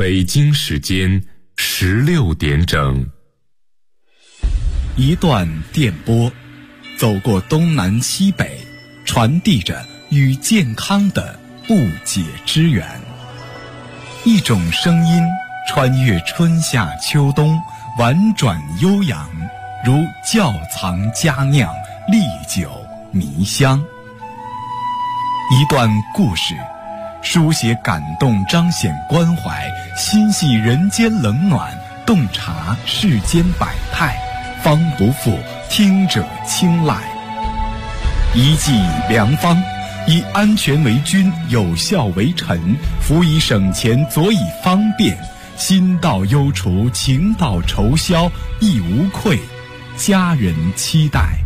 北京时间16点整。 一段电波，走过东南西北，传递着与健康的不解之缘。一种声音穿越春夏秋冬，婉转悠扬，如窖藏佳酿，历久弥香。一段故事，书写感动，彰显关怀，心系人间冷暖，洞察世间百态，方不负听者青睐。一剂良方，以安全为君，有效为臣，辅以省钱，佐以方便，心到忧除，情到愁消，亦无愧，家人期待。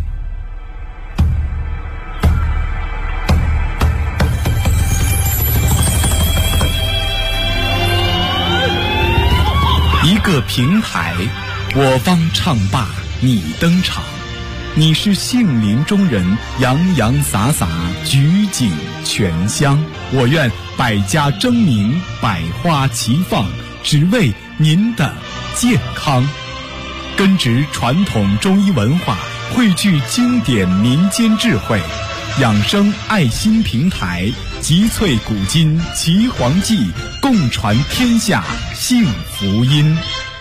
一个平台，我方唱罢你登场，你是杏林中人，洋洋洒洒，举景全香。我愿百家争鸣，百花齐放，只为您的健康。根植传统中医文化，汇聚经典民间智慧，养生爱心平台，集萃古今奇黄记，共传天下幸福音。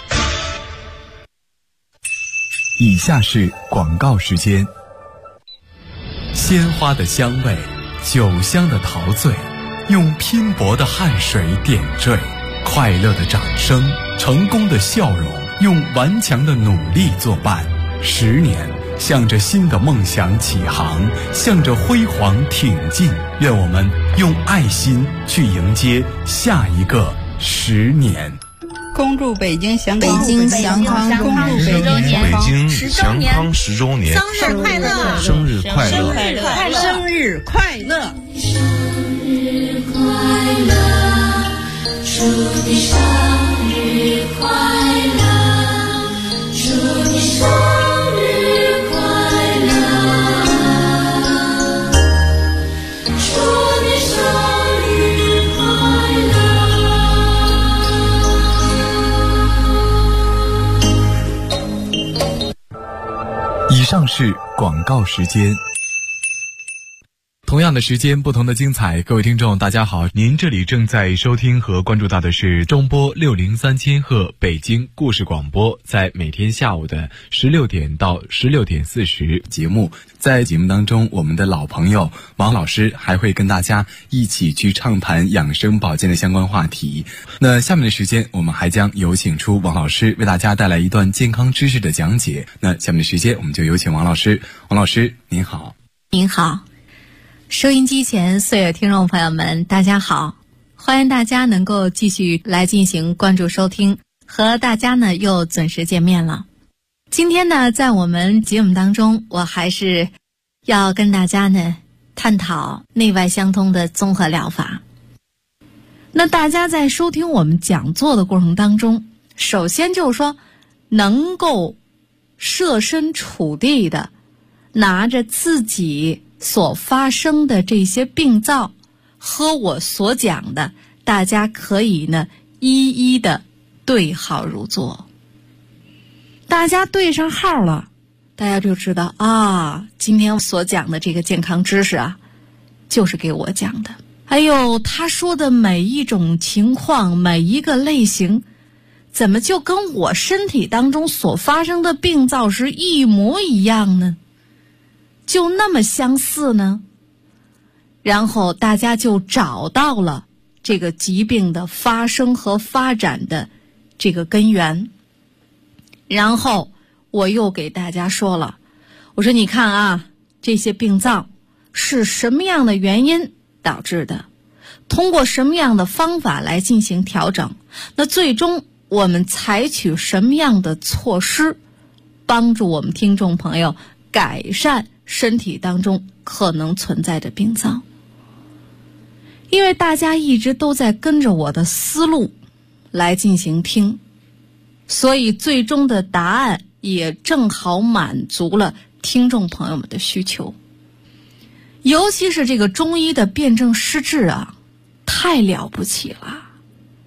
以下是广告时间。鲜花的香味，酒香的陶醉，用拼搏的汗水点缀，快乐的掌声，成功的笑容，用顽强的努力作伴。10年，向着新的梦想起航，向着辉煌挺进。愿我们用爱心去迎接下一个10年。 恭祝北京祥康 10周年， 北京祥康10周年， 生日快乐！ 生日快乐！ 生日快乐！ 生日快乐！祝你生日快乐！祝你生日快乐！祝你生日快乐！ 以上是广告时间。同样的时间，不同的精彩。各位听众大家好，您这里正在收听和关注到的是中波603千赫北京故事广播，在每天下午的16点到16点40节目。在节目当中，我们的老朋友王老师还会跟大家一起去畅谈养生保健的相关话题。那下面的时间，我们还将有请出王老师为大家带来一段健康知识的讲解。那下面的时间，我们就有请王老师。王老师您好。 您好，收音机前所有听众朋友们大家好，欢迎大家能够继续来进行关注收听，和大家呢又准时见面了。今天呢，在我们节目当中，我还是要跟大家呢探讨内外相通的综合疗法。那大家在收听我们讲座的过程当中，首先就是说能够设身处地的拿着自己所发生的这些病灶和我所讲的，大家可以呢一一的对号入座。大家对上号了，大家就知道啊，今天所讲的这个健康知识啊，就是给我讲的。还有他说的每一种情况，每一个类型，怎么就跟我身体当中所发生的病灶是一模一样呢？就那么相似呢？然后大家就找到了这个疾病的发生和发展的这个根源。然后我又给大家说了，我说你看啊，这些病灶是什么样的原因导致的，通过什么样的方法来进行调整，那最终我们采取什么样的措施，帮助我们听众朋友改善身体当中可能存在的病灶。因为大家一直都在跟着我的思路来进行听，所以最终的答案也正好满足了听众朋友们的需求。尤其是这个中医的辨证施治啊，太了不起了，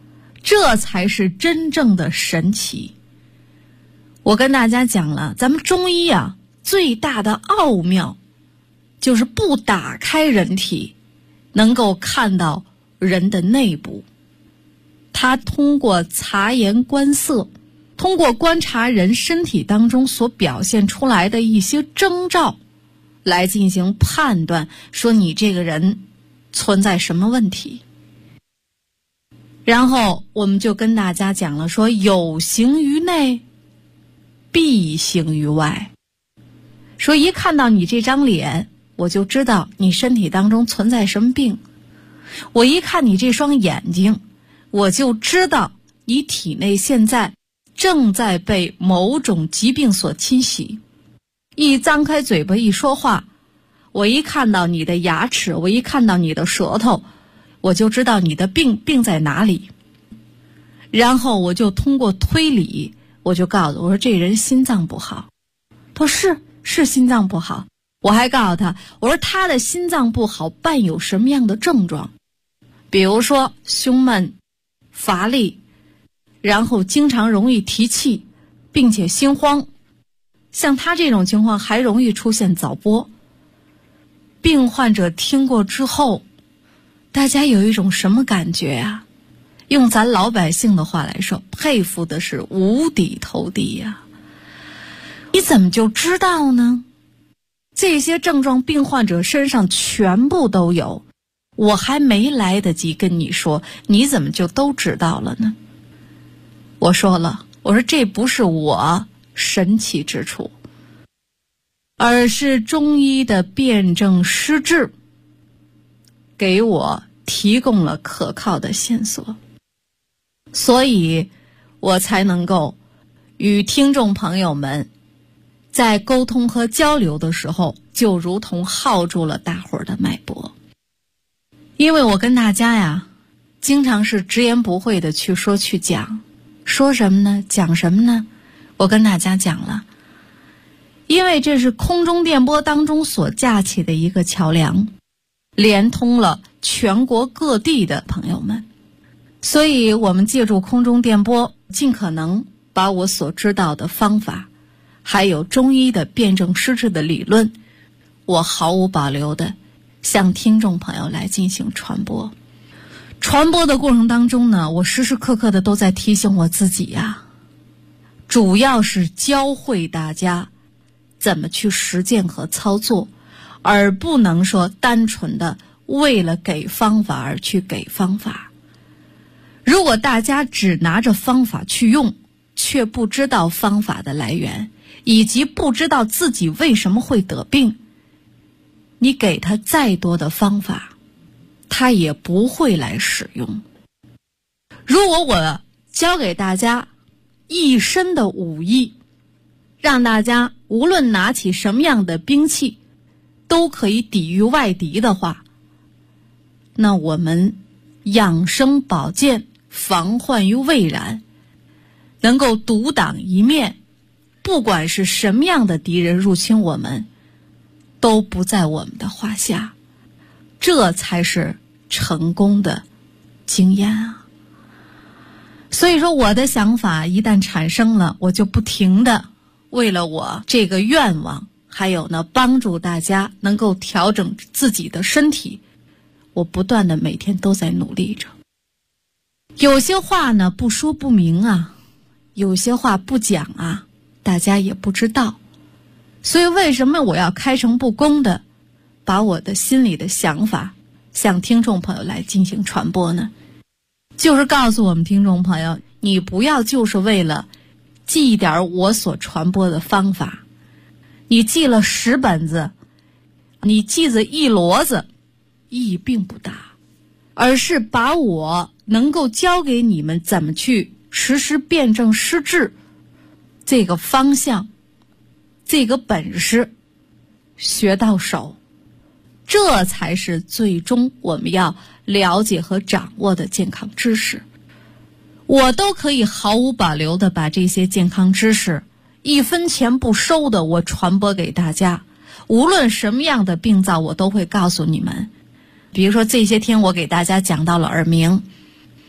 这才是真正的神奇。我跟大家讲了，咱们中医啊，最大的奥妙就是不打开人体，能够看到人的内部。他通过察言观色，通过观察人身体当中所表现出来的一些征兆，来进行判断，说你这个人存在什么问题。然后我们就跟大家讲了，说有形于内，必形于外。说一看到你这张脸，我就知道你身体当中存在什么病。我一看你这双眼睛，我就知道你体内现在正在被某种疾病所侵袭。一张开嘴巴一说话，我一看到你的牙齿，我一看到你的舌头，我就知道你的病在哪里。然后我就通过推理，我就告诉我说这人心脏不好。他说是心脏不好。我还告诉他，我说他的心脏不好伴有什么样的症状，比如说胸闷、乏力，然后经常容易提气，并且心慌。像他这种情况还容易出现早搏。病患者听过之后，大家有一种什么感觉啊？用咱老百姓的话来说，佩服的是五体投地呀。你怎么就知道呢？这些症状病患者身上全部都有，我还没来得及跟你说，你怎么就都知道了呢？我说了，我说这不是我神奇之处，而是中医的辨证施治给我提供了可靠的线索，所以我才能够与听众朋友们在沟通和交流的时候，就如同耗住了大伙儿的脉搏。因为我跟大家呀，经常是直言不讳的去说去讲，说什么呢？讲什么呢？我跟大家讲了，因为这是空中电波当中所架起的一个桥梁，连通了全国各地的朋友们，所以我们借助空中电波，尽可能把我所知道的方法，还有中医的辨证施治的理论，我毫无保留的向听众朋友来进行传播。传播的过程当中呢，我时时刻刻的都在提醒我自己呀，主要是教会大家怎么去实践和操作，而不能说单纯的为了给方法而去给方法。如果大家只拿着方法去用，却不知道方法的来源，以及不知道自己为什么会得病，你给他再多的方法，他也不会来使用。如果我教给大家一身的武艺，让大家无论拿起什么样的兵器都可以抵御外敌的话，那我们养生保健，防患于未然，能够独当一面，不管是什么样的敌人入侵我们，都不在我们的话下。这才是成功的经验啊！所以说我的想法一旦产生了，我就不停的为了我这个愿望，还有呢帮助大家能够调整自己的身体，我不断的每天都在努力着。有些话呢不说不明啊，有些话不讲啊，大家也不知道。所以为什么我要开诚布公的把我的心里的想法向听众朋友来进行传播呢？就是告诉我们听众朋友，你不要就是为了记一点我所传播的方法，你记了10本子，你记着一摞子，意义并不大，而是把我能够教给你们怎么去实施辨证施治这个方向，这个本事学到手，这才是最终我们要了解和掌握的健康知识。我都可以毫无保留的把这些健康知识1分钱不收的我传播给大家，无论什么样的病灶我都会告诉你们。比如说这些天我给大家讲到了耳鸣，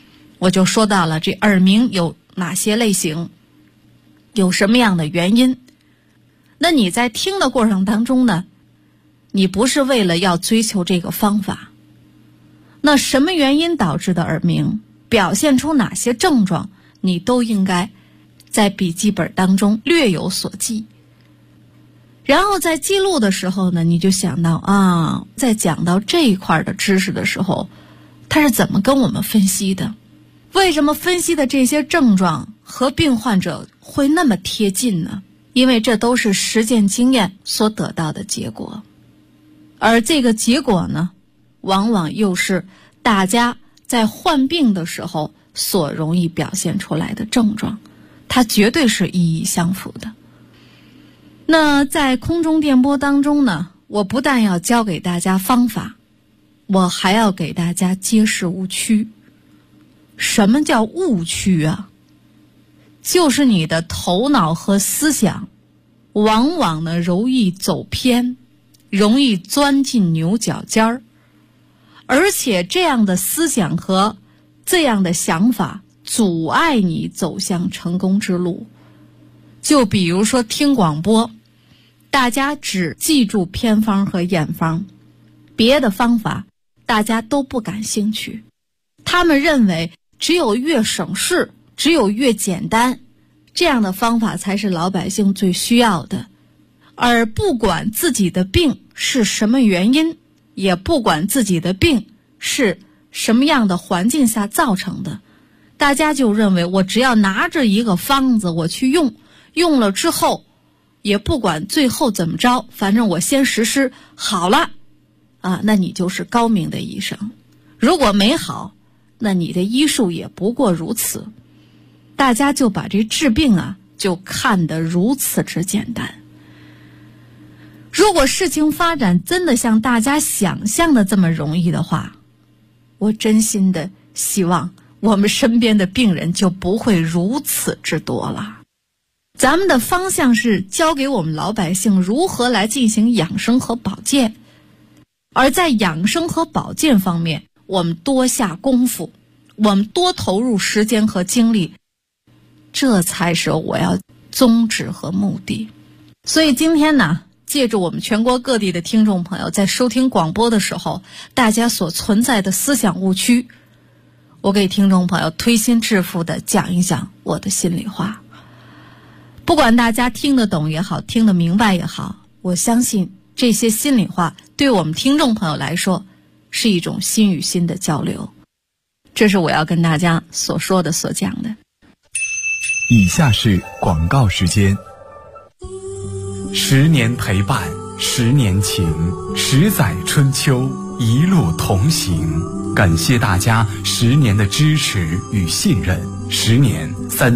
我就说到了这耳鸣有哪些类型，有什么样的原因。那你在听的过程当中呢，你不是为了要追求这个方法，那什么原因导致的耳鸣，表现出哪些症状，你都应该在笔记本当中略有所记。然后在记录的时候呢，你就想到在讲到这一块的知识的时候，他是怎么跟我们分析的，为什么分析的这些症状和病患者会那么贴近呢？因为这都是实践经验所得到的结果，而这个结果呢，往往又是大家在患病的时候所容易表现出来的症状，它绝对是意义相符的。那在空中电波当中呢，我不但要教给大家方法，我还要给大家揭示误区。什么叫误区啊？就是你的头脑和思想往往呢容易走偏，容易钻进牛角尖儿，而且这样的思想和这样的想法阻碍你走向成功之路。就比如说听广播，大家只记住偏方和验方，别的方法大家都不感兴趣。他们认为只有越省事，只有越简单，这样的方法才是老百姓最需要的。而不管自己的病是什么原因，也不管自己的病是什么样的环境下造成的，大家就认为我只要拿着一个方子我去用，用了之后也不管最后怎么着，反正我先实施好了那你就是高明的医生。如果没好，那你的医术也不过如此。大家就把这治病就看得如此之简单。如果事情发展真的像大家想象的这么容易的话，我真心的希望我们身边的病人就不会如此之多了。咱们的方向是教给我们老百姓如何来进行养生和保健，而在养生和保健方面，我们多下功夫，我们多投入时间和精力，这才是我要宗旨和目的。所以今天呢，借助我们全国各地的听众朋友在收听广播的时候，大家所存在的思想误区，我给听众朋友推心置腹的讲一讲我的心里话。不管大家听得懂也好，听得明白也好，我相信这些心里话对我们听众朋友来说是一种心与心的交流。这是我要跟大家所说的所讲的。 以下是广告时间。10年陪伴，10年情，10载春秋，一路同行。感谢大家10年的支持与信任，10年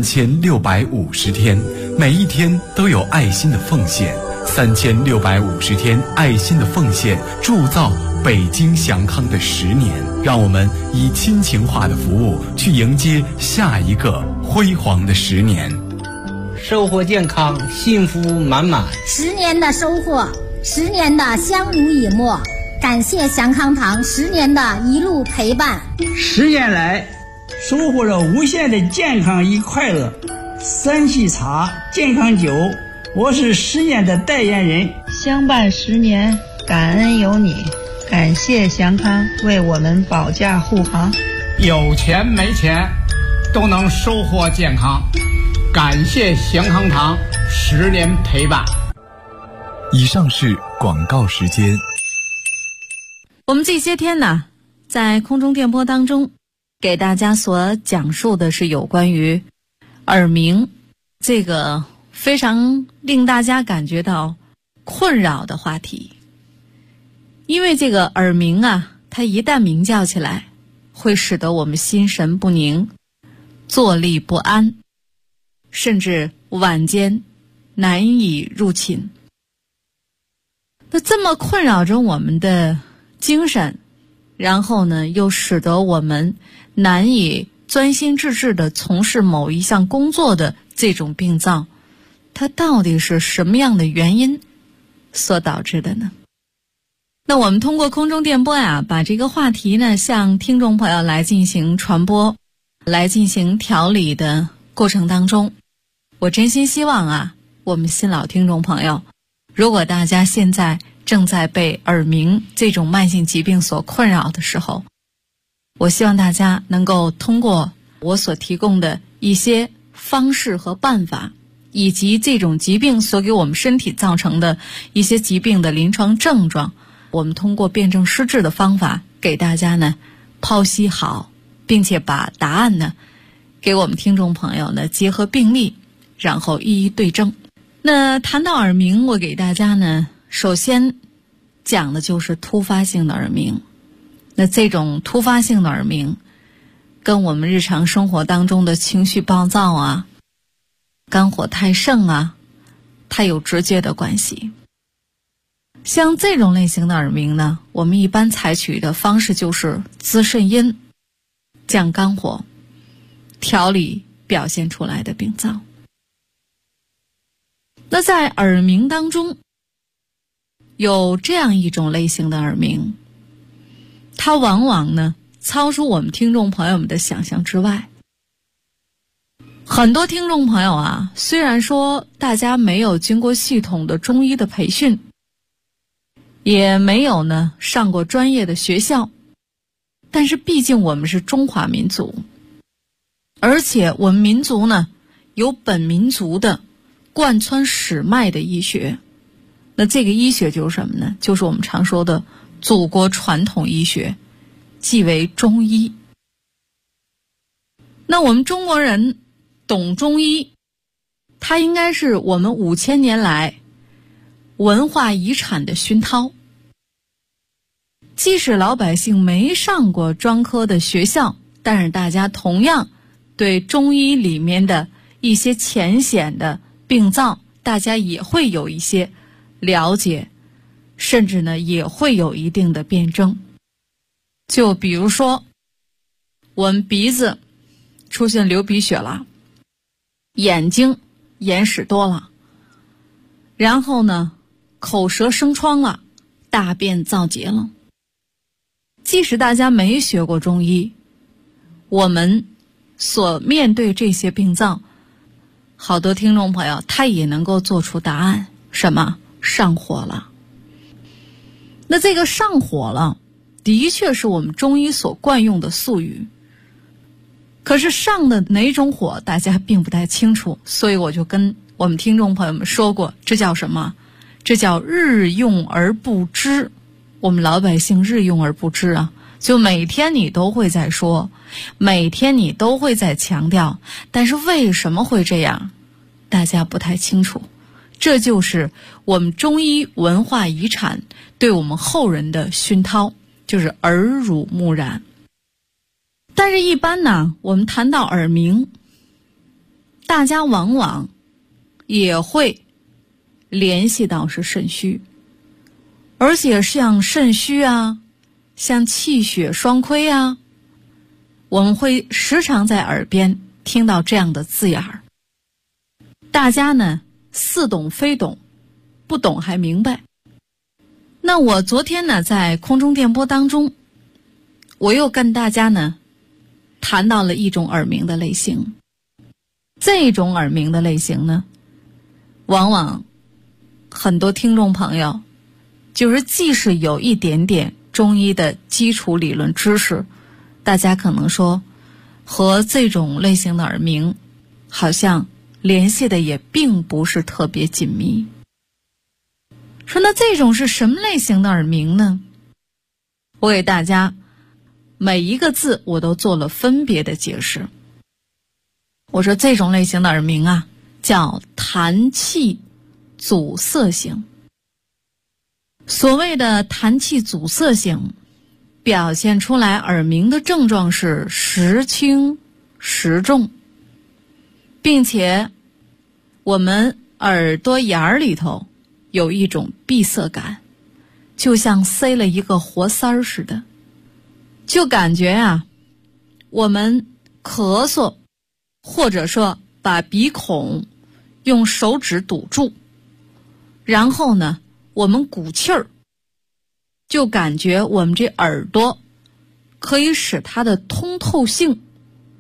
3650天，每一天都有爱心的奉献，3650天爱心的奉献，铸造北京祥康的10年。让我们以亲情化的服务去迎接下一个辉煌的10年。 收获健康，幸福满满。 10年的收获，10年的相濡以沫。感谢祥康堂10年的一路陪伴。 10年来，收获了无限的健康与快乐。三喜茶健康酒，我是10年的代言人。 相伴10年，感恩有你。感谢祥康为我们保驾护航。 有钱没钱都能收获健康，感谢祥康堂10年陪伴。 以上是广告时间。 我们这些天呢，在空中电波当中给大家所讲述的是有关于耳鸣这个非常令大家感觉到困扰的话题。因为这个耳鸣它一旦鸣叫起来，会使得我们心神不宁，坐立不安，甚至晚间难以入寝。那这么困扰着我们的精神，然后呢又使得我们难以专心致志地从事某一项工作的这种病灶，它到底是什么样的原因所导致的呢？那我们通过空中电波把这个话题呢向听众朋友来进行传播。 来进行调理的过程当中，我真心希望啊，我们新老听众朋友，如果大家现在正在被耳鸣这种慢性疾病所困扰的时候，我希望大家能够通过我所提供的一些方式和办法，以及这种疾病所给我们身体造成的一些疾病的临床症状，我们通过辩证施治的方法给大家呢剖析好，并且把答案呢给我们听众朋友呢结合病例，然后一一对证。那谈到耳鸣，我给大家呢首先讲的就是突发性的耳鸣。那这种突发性的耳鸣跟我们日常生活当中的情绪暴躁啊、肝火太盛啊，它有直接的关系。像这种类型的耳鸣呢，我们一般采取的方式就是滋肾阴、降肝火，调理表现出来的病灶。那在耳鸣当中，有这样一种类型的耳鸣，它往往呢超出我们听众朋友们的想象之外。很多听众朋友啊，虽然说大家没有经过系统的中医的培训，也没有呢上过专业的学校，但是毕竟我们是中华民族，而且我们民族呢有本民族的贯穿史脉的医学。那这个医学就是什么呢？就是我们常说的祖国传统医学，即为中医。那我们中国人懂中医，它应该是我们5000年来文化遗产的熏陶。即使老百姓没上过专科的学校，但是大家同样对中医里面的一些浅显的病灶，大家也会有一些了解，甚至呢也会有一定的辩证。就比如说我们鼻子出现流鼻血了，眼睛眼屎多了，然后呢口舌生疮了，大便燥结了。即使大家没学过中医，我们所面对这些病灶，好多听众朋友他也能够做出答案，什么？上火了。那这个上火了的确是我们中医所惯用的术语，可是上的哪种火大家并不太清楚，所以我就跟我们听众朋友们说过，这叫什么？这叫日用而不知。我们老百姓日用而不知啊，就每天你都会在说，每天你都会在强调，但是为什么会这样，大家不太清楚。这就是我们中医文化遗产对我们后人的熏陶，就是耳濡目染。但是一般呢，我们谈到耳鸣，大家往往也会联系到是肾虚，而且像肾虚啊，像气血双亏啊，我们会时常在耳边听到这样的字眼儿。大家呢似懂非懂，不懂还明白。那我昨天呢在空中电波当中，我又跟大家呢谈到了一种耳鸣的类型。这种耳鸣的类型呢，往往很多听众朋友就是即使有一点点中医的基础理论知识，大家可能说和这种类型的耳鸣好像联系的也并不是特别紧密。说那这种是什么类型的耳鸣呢？我给大家每一个字我都做了分别的解释。我说这种类型的耳鸣啊，叫痰气阻塞型。所谓的痰气阻塞型，表现出来耳鸣的症状是时轻时重，并且我们耳朵眼儿里头有一种闭塞感，就像塞了一个活塞儿似的，就感觉啊，我们咳嗽，或者说把鼻孔用手指堵住，然后呢我们鼓气儿，就感觉我们这耳朵可以使它的通透性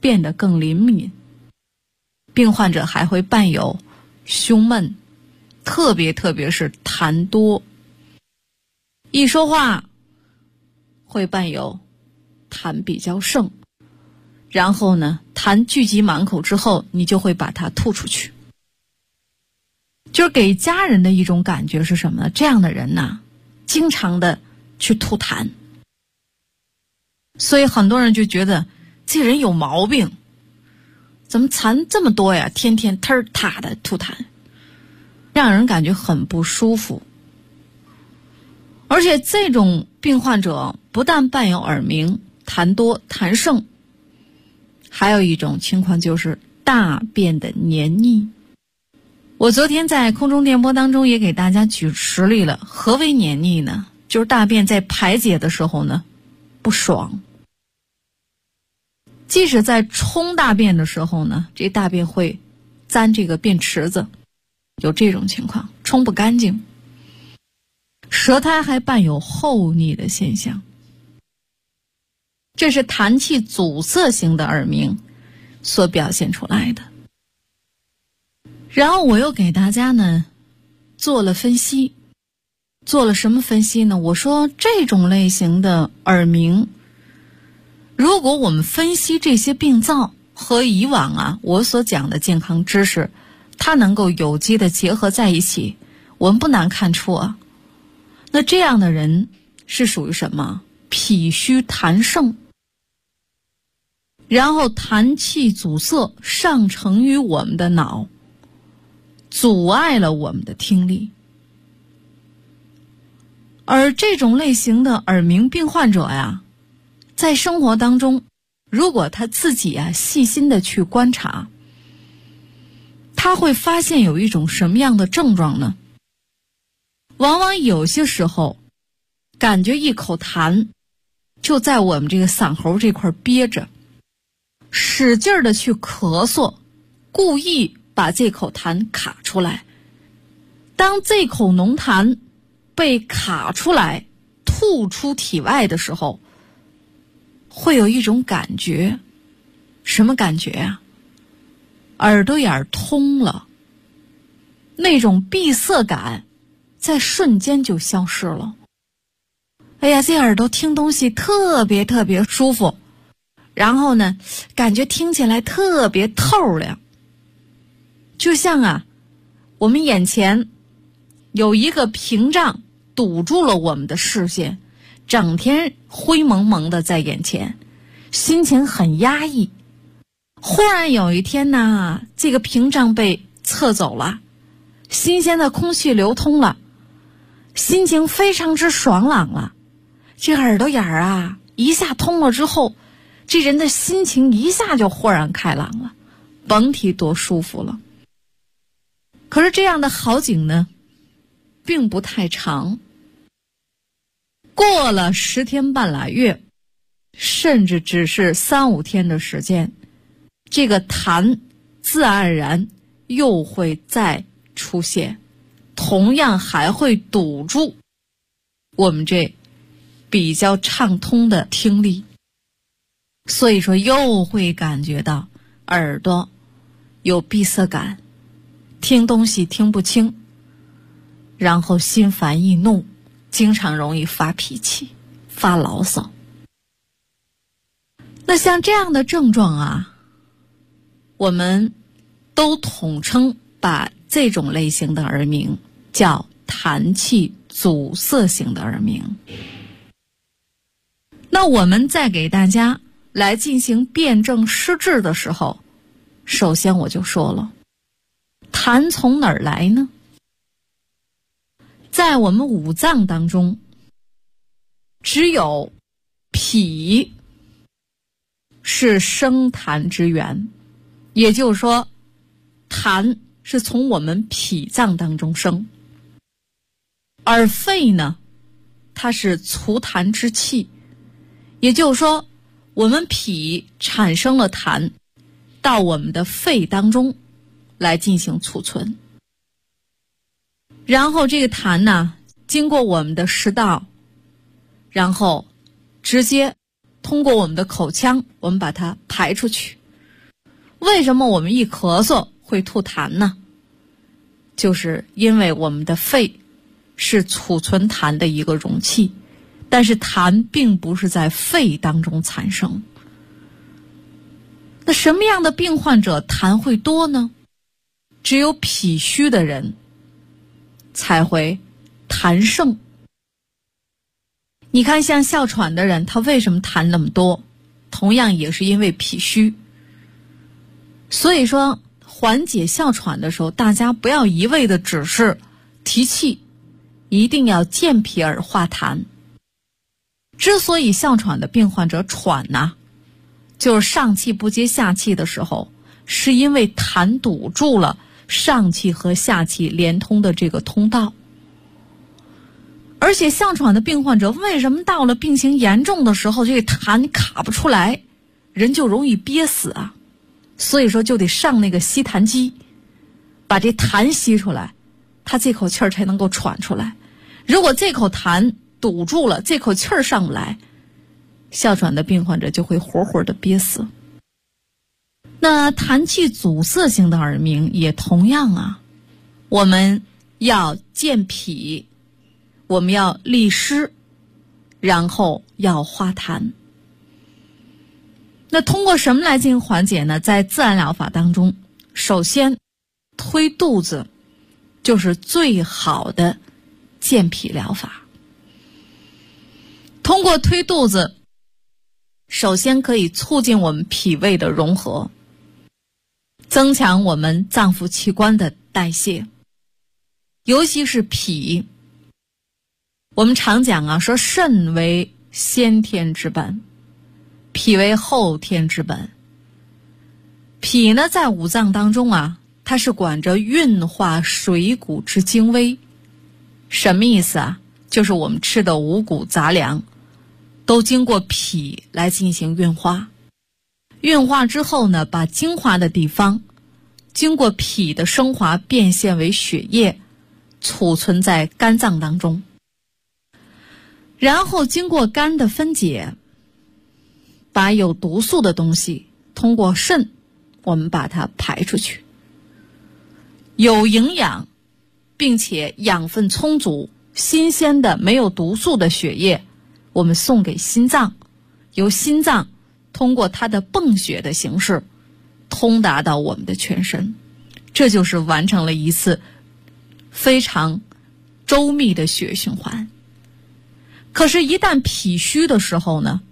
变得更灵敏。病患者还会伴有胸闷，特别是痰多，一说话会伴有痰比较盛，然后呢，痰聚集满口之后，你就会把它吐出去。就是给家人的一种感觉是什么呢？这样的人呢，经常的去吐痰，所以很多人就觉得这人有毛病，怎么痰这么多呀？天天忒踏的吐痰，让人感觉很不舒服。而且这种病患者不但伴有耳鸣、痰多、痰盛，还有一种情况就是大便的黏腻。我昨天在空中电波当中也给大家举实例了。何为黏腻呢？就是大便在排解的时候呢，不爽。即使在冲大便的时候呢，这大便会沾这个便池子，有这种情况，冲不干净。舌苔还伴有厚腻的现象，这是痰气阻塞型的耳鸣所表现出来的。然后我又给大家呢做了分析，做了什么分析呢？我说这种类型的耳鸣，如果我们分析这些病灶和以往我所讲的健康知识，它能够有机的结合在一起，我们不难看出那这样的人是属于什么？脾虚痰盛，然后痰气阻塞上承于我们的脑，阻碍了我们的听力。而这种类型的耳鸣病患者在生活当中，如果他自己细心的去观察，他会发现有一种什么样的症状呢？往往有些时候感觉一口痰就在我们这个嗓喉这块憋着，使劲的去咳嗽，故意把这口痰卡出来。当这口浓痰被卡出来吐出体外的时候，会有一种感觉，什么感觉耳朵眼通了，那种闭塞感在瞬间就消失了。哎呀，这耳朵听东西特别舒服，然后呢，感觉听起来特别透亮。就像我们眼前有一个屏障堵住了我们的视线，整天灰蒙蒙的在眼前，心情很压抑。忽然有一天呢，这个屏障被撤走了，新鲜的空气流通了，心情非常之爽朗了。这耳朵眼一下通了之后，这人的心情一下就豁然开朗了，甭提多舒服了。可是这样的好景呢，并不太长。过了10天半拉月，甚至只是3、5天的时间，这个痰自然而然又会再出现，同样还会堵住我们这比较畅通的听力。所以说又会感觉到耳朵有闭塞感，听东西听不清，然后心烦易怒，经常容易发脾气、发牢骚。那像这样的症状我们都统称把这种类型的耳鸣叫痰气阻塞型的耳鸣。那我们在给大家来进行辨证施治的时候，首先我就说了，痰从哪儿来呢？在我们五脏当中，只有脾是生痰之源，也就是说痰是从我们脾脏当中生。而肺呢，它是除痰之器，也就是说我们脾产生了痰到我们的肺当中来进行储存，然后这个痰呢经过我们的食道，然后直接通过我们的口腔，我们把它排出去， 为什么我们一咳嗽会吐痰呢？就是因为我们的肺是储存痰的一个容器，但是痰并不是在肺当中产生。那什么样的病患者痰会多呢？只有脾虚的人才会痰盛。你看像哮喘的人，他为什么痰那么多？同样也是因为脾虚。所以说缓解哮喘的时候，大家不要一味的只是提气，一定要健脾而化痰。之所以哮喘的病患者喘呢，就是上气不接下气的时候，是因为痰堵住了上气和下气连通的这个通道。而且哮喘的病患者为什么到了病情严重的时候，这个痰卡不出来，人就容易憋死啊？所以说就得上那个吸痰机，把这痰吸出来，他这口气儿才能够喘出来。如果这口痰堵住了，这口气儿上不来，哮喘的病患者就会活活的憋死。那痰气阻塞性的耳鸣也同样啊，我们要健脾，我们要利湿，然后要化痰。那通过什么来进行缓解呢？在自然疗法当中，首先推肚子就是最好的健脾疗法。通过推肚子，首先可以促进我们脾胃的融合，增强我们脏腑器官的代谢，尤其是脾。我们常讲啊，说肾为先天之本，脾为后天之本。脾呢，在五脏当中啊，它是管着运化水谷之精微。什么意思啊？就是我们吃的五谷杂粮都经过脾来进行运化，运化之后呢，把精华的地方经过脾的升华变现为血液，储存在肝脏当中，然后经过肝的分解，把有毒素的东西通过肾我们把它排出去。有营养并且养分充足新鲜的没有毒素的血液我们送给心脏，由心脏通过它的泵血的形式通达到我们的全身，这就是完成了一次非常周密的血液循环。可是一旦脾虚的时候呢，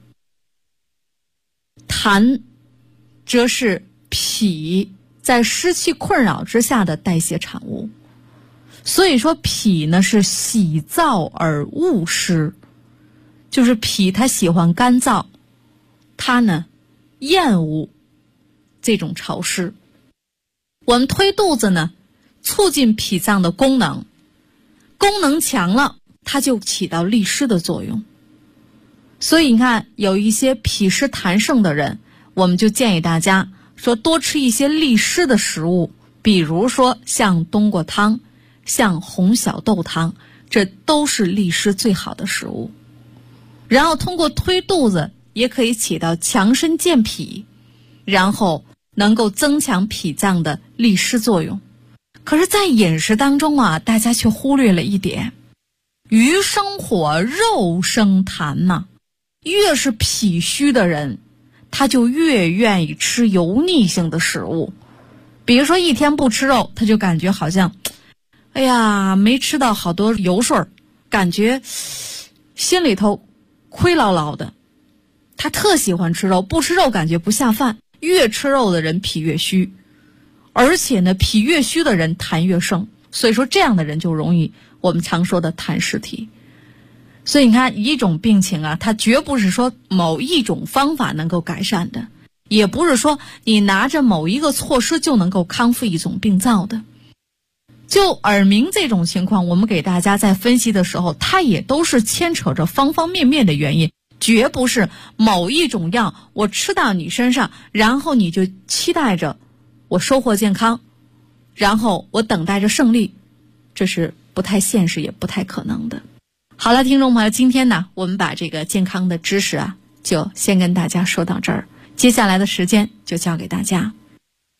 痰则是脾在湿气困扰之下的代谢产物。所以说脾呢是喜燥而恶湿，就是脾它喜欢干燥，它呢厌恶这种潮湿。我们推肚子呢，促进脾脏的功能，功能强了，它就起到利湿的作用。所以你看，有一些脾湿痰盛的人，我们就建议大家说多吃一些利湿的食物，比如说像冬瓜汤，像红小豆汤，这都是利湿最好的食物。然后通过推肚子也可以起到强身健脾，然后能够增强脾脏的利湿作用。可是在饮食当中啊，大家却忽略了一点，鱼生火，肉生痰呐。越是脾虚的人，他就越愿意吃油腻性的食物。比如说一天不吃肉，他就感觉好像哎呀没吃到好多油水，感觉心里头亏牢牢的。他特喜欢吃肉，不吃肉感觉不下饭。越吃肉的人脾越虚，而且呢脾越虚的人痰越盛，所以说这样的人就容易我们常说的痰湿体。所以你看，一种病情啊，它绝不是说某一种方法能够改善的，也不是说你拿着某一个措施就能够康复一种病灶的。就耳鸣这种情况，我们给大家在分析的时候，它也都是牵扯着方方面面的原因，绝不是某一种药我吃到你身上，然后你就期待着我收获健康，然后我等待着胜利，这是不太现实也不太可能的。好了，听众朋友，今天呢我们把这个健康的知识啊就先跟大家说到这儿，接下来的时间就交给大家。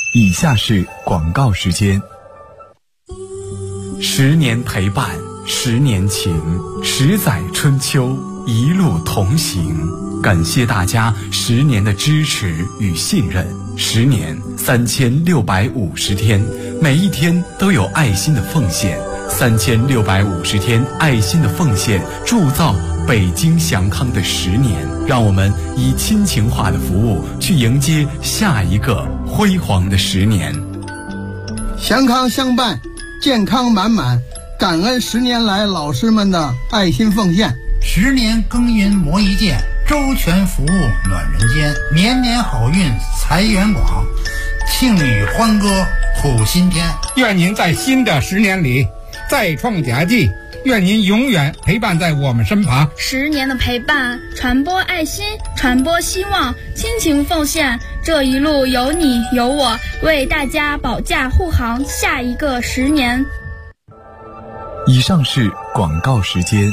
以下是广告时间。10年陪伴，10年情，10载春秋，一路同行。感谢大家10年的支持与信任，10年3650天，每一天都有爱心的奉献，3650天爱心的奉献，铸造北京祥康的10年。让我们以亲情化的服务去迎接下一个辉煌的10年。 祥康相伴，健康满满，感恩10年来老师们的爱心奉献。 10年耕耘磨一剑，周全服务暖人间，年年好运财源广，庆语欢歌吐新天。 愿您在新的10年里再创佳绩，愿您永远陪伴在我们身旁。 10年的陪伴，传播爱心，传播希望，亲情奉献，这一路有你有我，为大家保驾护航下一个10年。 以上是广告时间。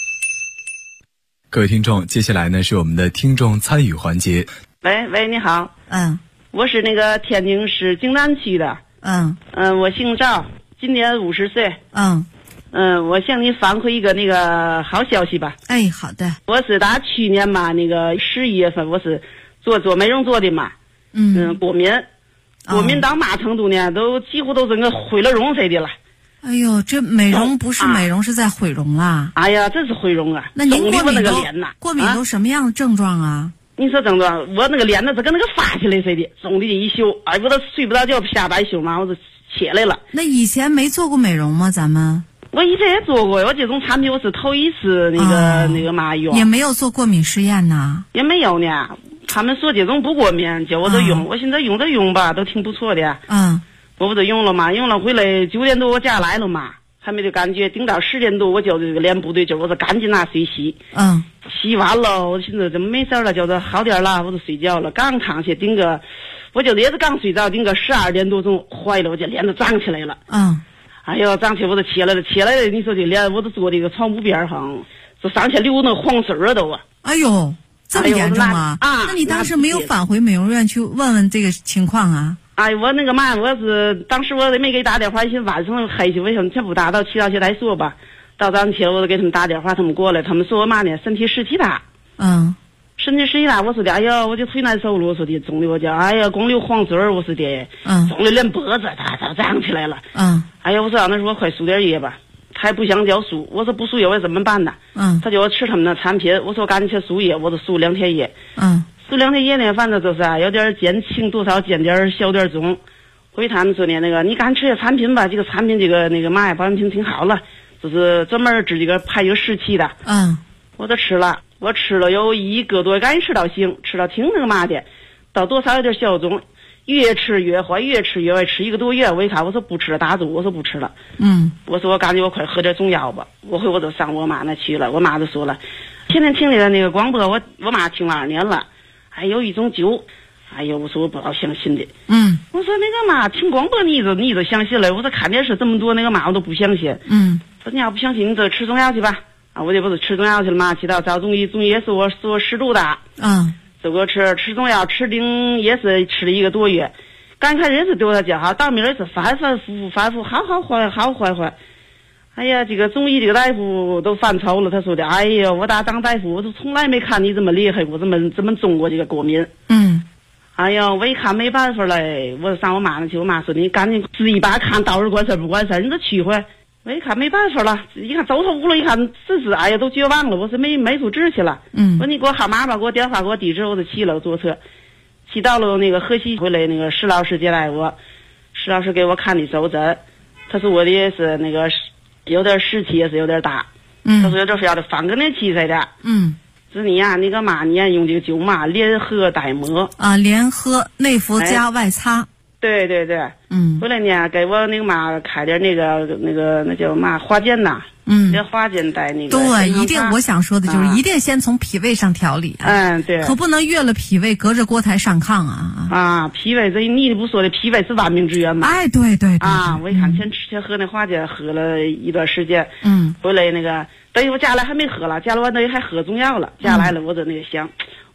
各位听众，接下来呢是我们的听众参与环节。 喂，你好。我是那个天津市景南区的。我姓赵，今年50岁。我向你反馈一个那个好消息吧。 哎，好的。 我是打去年嘛，那个11月份，我是做美容做的嘛。过敏到嘛程度呢？都几乎都是跟毁了容似的了。 哎呦，这美容不是美容，是在毁容啦！ 哎呀，这是毁容啊！ 那您过敏那个脸呐， 过敏都什么样的症状啊？ 你说症状，我那个脸呢是跟那个发起来似的，肿的一宿，哎，我都睡不着觉，下半宿嘛，我就起来了。 那以前没做过美容吗？咱们？ 我以前也做过，我这种产品我是头一次那个嘛用。 也没有做过敏试验呢？ 也没有呢，他们说这种不过敏，叫我都用，我现在用着用吧，都挺不错的。我不就用了嘛，用了回来9点多我家来了嘛，还没得感觉，顶到10点多我觉得这个脸不对劲，我说赶紧拿水洗。洗完了，我寻思怎么没事了，觉得好点了，我就睡觉了。刚躺下顶个，我觉得也是刚睡着，顶个12点多钟坏了，我这脸都长起来了。哎呦，长起来我都起来了，你说这脸我都坐这个床铺边上，就上去流那黄水儿都啊。 哎呦，这么严重啊？那你当时没有返回美容院去问问这个情况啊？ 哎，我那个嘛，我是当时我没给打电话，寻晚上黑去，我想先不打，到起早些再说吧。到早上起来我就给他们打电话，他们过来，他们说我嘛呢，身体湿气大。身体湿气大，我说的，哎呀，我就腿难受了，我说的，肿的我叫，哎呀，光流黄水儿，我说的，肿的连脖子它长起来了。哎呀，我说让他说快输点液吧，他还不想叫输，我说不输液我怎么办呢？他叫我吃他们的产品，我说赶紧去输液，我就输2天液。输2天液呢，反正就是有点减轻多少，减点小点肿。回他们说呢，那个你赶紧吃些产品吧，这个产品这个那个嘛呀，保养品挺好了，就是专门治这个排这个湿气的。我都吃了，我吃了有1个多月，赶紧吃到行，吃到挺那个嘛的，到多少有点消肿，越吃越坏，越吃越坏，吃1个多月，我一看我说不吃了，打住，我说不吃了。我说我感觉我快喝点中药吧，我就上我妈那去了，我妈就说了，天天听你的那个广播，我妈听了2年了。还有一种酒，哎呦，我说我不好相信的。我说那个嘛，听广播你就相信了。我说看电视这么多那个嘛，我都不相信。说你要不相信，你就吃中药去吧。我这不是吃中药去了嘛？去到找中医，中医也是我10度的。就给我吃中药，吃定也是吃了1个多月。刚开始也是对我叫好，到明儿也是反反复复，好坏。哎呀，这个中医这个大夫都犯愁了，他说的，哎呀，我当大夫，我都从来没看你这么厉害，我这么中过这个过敏。哎呀，我一看没办法了，我就上我妈那去，我妈说你赶紧治一把看，到时管事不管事，你这去回。我一看没办法了，一看走投无路，一看这是，哎呀，都绝望了，我说没处治去了。我说你给我号码吧，给我电话，给我地址，我就骑了坐车，骑到了那个河西回来，那个石老师接待我，石老师给我看的手诊，他说我的也是那个。有点湿气也是有点大，他说有点要的翻更年期似的。说你呀，那个嘛，你呀用这个酒嘛，联合带膜啊，联合内服加外擦。 对。回来呢，给我那个嘛开点那叫嘛花碱呐。这花碱带那个。 对，一定我想说的就是一定先从脾胃上调理。 对。 可不能越了脾胃，隔着锅台上炕啊！ 脾胃这你不说的，脾胃是万命之源嘛。 哎，对。 我一看先喝那花碱，喝了一段时间。回来那个等于我家来还没喝了，家来完等于还喝中药了。家来了我就那个想，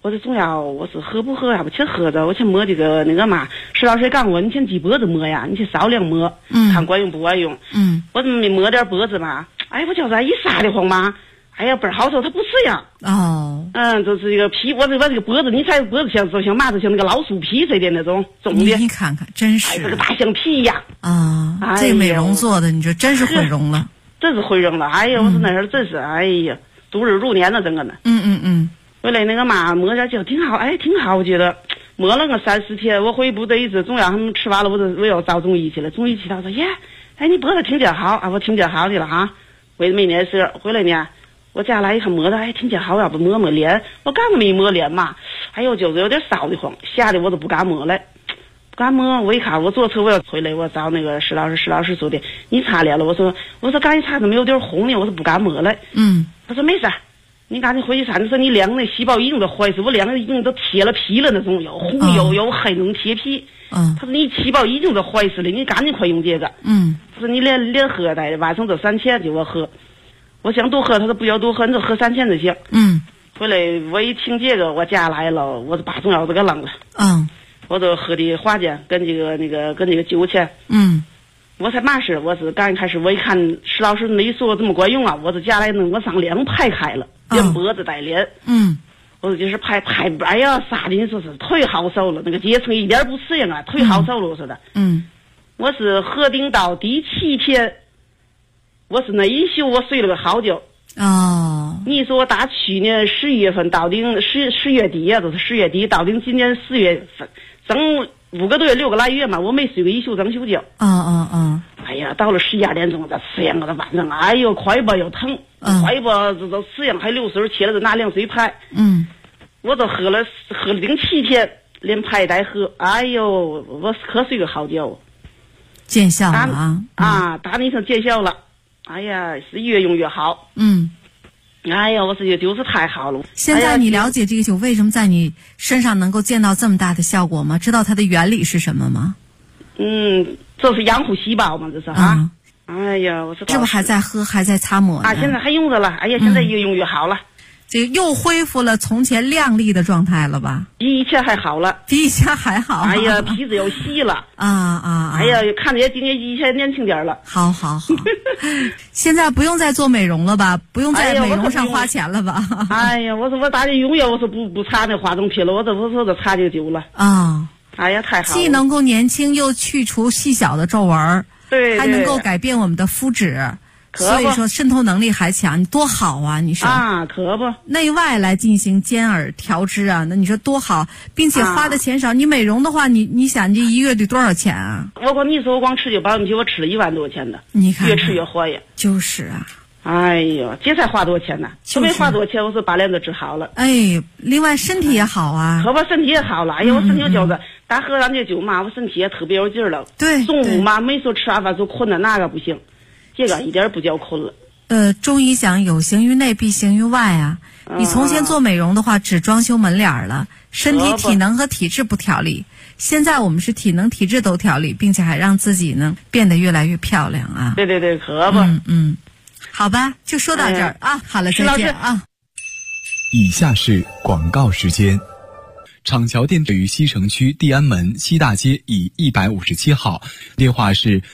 我说中药我是喝不喝呀？我去喝着，我去摸这个那个嘛，石老师告诉我，你先鸡脖子摸呀，你去少量摸，看管用不管用。我怎么没摸点脖子嘛？哎，我就是一撒的慌嘛，哎呀，倍儿好受，它不吃呀。这是一个皮，我这个脖子，你猜脖子像嘛，就像那个老鼠皮似的那种肿的。 你看看，真是， 这个大象皮一样啊！这美容做的，你说真是毁容了， 真是毁容了。哎呀，我说那时候真是，哎呀，度日如年了，整个呢。回来那个嘛，摸点酒挺好，哎，挺好，我觉得摸了个3-4天，我回部队一直中药他们吃完了，我要找中医去了。中医去他说，耶，哎，你脖子听见好啊，我听见好的了哈。为了没那事，回来呢，我家来一看摸的，哎，听见好，要不摸摸脸，我刚没摸脸嘛，哎呦，就是有点烧的慌，吓得我都不敢摸了，不敢摸。我一看，我坐车我要回来，我找那个石老师说的，你擦脸了？我说刚一擦怎么有点红呢？我说不敢摸了。他说没事。你赶紧回去擦，你说你两那细胞已经都坏死，我两个已经都贴了皮了那种，有红有黑那种贴皮。他说你细胞已经都坏死了，你赶紧快用这个。他说你连喝的，晚上都3000就我喝，我想多喝，他说不要多喝，你就喝3000就行。回来我一听这个，我家来了，我就把中药都给扔了。我就喝的花钱跟这个酒钱。我才嘛事，我是刚一开始我一看石老师没说这么管用啊，我就家来弄我上2排开了，连脖子带脸。我就是排，哎呀，啥的你说是忒好受了，那个阶层一点不适应啊，忒好受了，我说的。我是核定到第7天，我是那一宿我睡了个好觉。你说我打去年11月份到顶10月底呀，都是10月底到顶今年4月份，整5个多月6个来月嘛，我没睡过一宿整宿觉。哎呀，到了12点钟，这吃药我的晚上，哎呦，快吧又疼，快吧这都吃药还流水，起来就拿凉水排。我都喝了顶7天，连排带喝，哎呦，我可睡个好觉。 见效了打那声见效了，哎呀，是越用越好。哎呀，我是就是太好了。 现在你了解这个酒为什么在你身上能够见到这么大的效果吗？知道它的原理是什么吗？ 这是养护细胞嘛，这是哈。哎呀，我是这不还在喝，还在擦抹呢。 现在还用着了。哎呀，现在越用越好了。 这又恢复了从前靓丽的状态了吧？ 比以前还好了。 比以前还好。 哎呀，皮子又细了。哎呀，看着也比以前年轻点了。 好。现在不用再做美容了吧？不用在美容上花钱了吧？ 哎呀，我说我大家永远我说不擦那化妆品了，我说擦这个酒了。哎呀，太好了！ 既能够年轻，又去除细小的皱纹， 对， 还能够改变我们的肤质，所以说渗透能力还强，你多好啊！你说可不， 内外来进行兼耳调脂啊，那你说多好，并且花的钱少。你美容的话，你想这一个月得多少钱啊？ 我光吃这保养品，我吃了1万多钱的， 你看越吃越活跃。 就是啊。 哎呦，这才花多少钱呢？都没花多少钱，我说把脸都治好了。 另外身体也好啊， 可把身体也好了。哎呀，我身体就是打喝完这酒嘛，我身体也特别有劲儿了。 对， 中午嘛，没说吃完饭就困了，那个不行，这个一点不叫困了。 中医讲有形于内，必形于外啊。你从前做美容的话，只装修门脸了，身体体能和体质不调理。现在我们是体能体质都调理，并且还让自己呢变得越来越漂亮啊。 对，可不。 好吧，就说到这儿啊。好了，再见啊。 以下是广告时间。厂桥店位于西城区地安门西大街以157号，电话是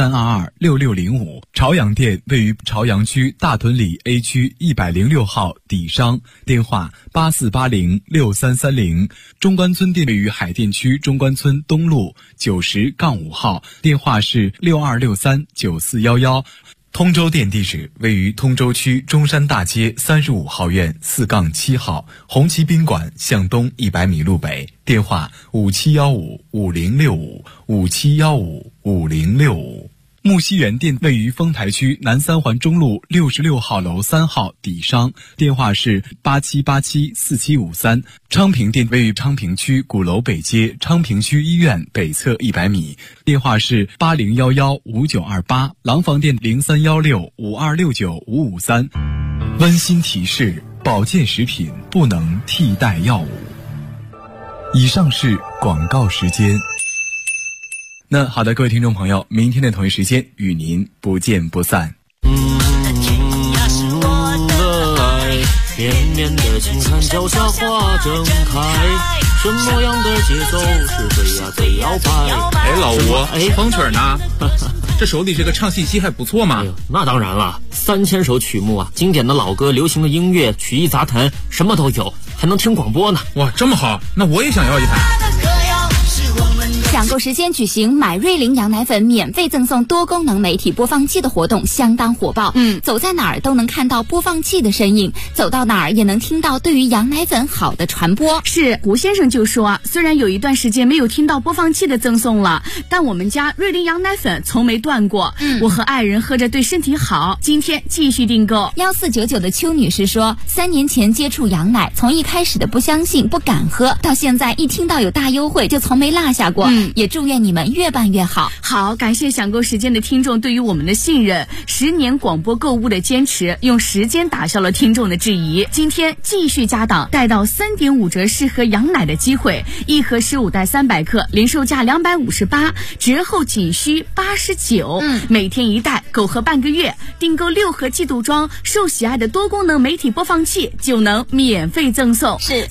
83226605。朝阳店位于朝阳区大屯里 A 区106号底商，电话84806330。中关村店位于海淀区中关村东路90-5号，电话是62639411。通州店地址位于通州区中山大街35号院4-7号，红旗宾馆向东100米路北，电话57155065，57155065。木樨园店位于丰台区南三环中路66号楼3号底商，电话是87874753。昌平店位于昌平区鼓楼北街昌平区医院北侧100米，电话是80115928。廊坊店031652695553。温馨提示：保健食品不能替代药物。以上是广告时间。那好的，各位听众朋友，明天的同一时间与您不见不散。 绵绵的轻看脚下花正开，什么样的节奏是最呀最摇摆？ 哎，老吴，风曲呢？这手里这个唱信息还不错嘛。 那当然了，3000首曲目啊，经典的老歌、流行的音乐、曲艺杂谈，什么都有，还能听广播呢。 哇，这么好，那我也想要一台。 抢购时间举行买瑞麟羊奶粉免费赠送多功能媒体播放器的活动相当火爆。走在哪儿都能看到播放器的身影，走到哪儿也能听到对于羊奶粉好的传播。 是，胡先生就说，虽然有一段时间没有听到播放器的赠送了，但我们家瑞麟羊奶粉从没断过。我和爱人喝着对身体好，今天继续订购。 1499的邱女士说，3年前接触羊奶，从一开始的不相信、不敢喝，到现在一听到有大优惠就从没落下过。也祝愿你们越办越好。 好，感谢享购时间的听众对于我们的信任，10年广播购物的坚持，用时间打消了听众的质疑。今天继续加档，带到3.5折适合羊奶的机会，一盒15袋300克，零售价258，折后仅需89，每天1袋，够喝半个月。订购6盒季度装，受喜爱的多功能媒体播放器就能免费赠送。 是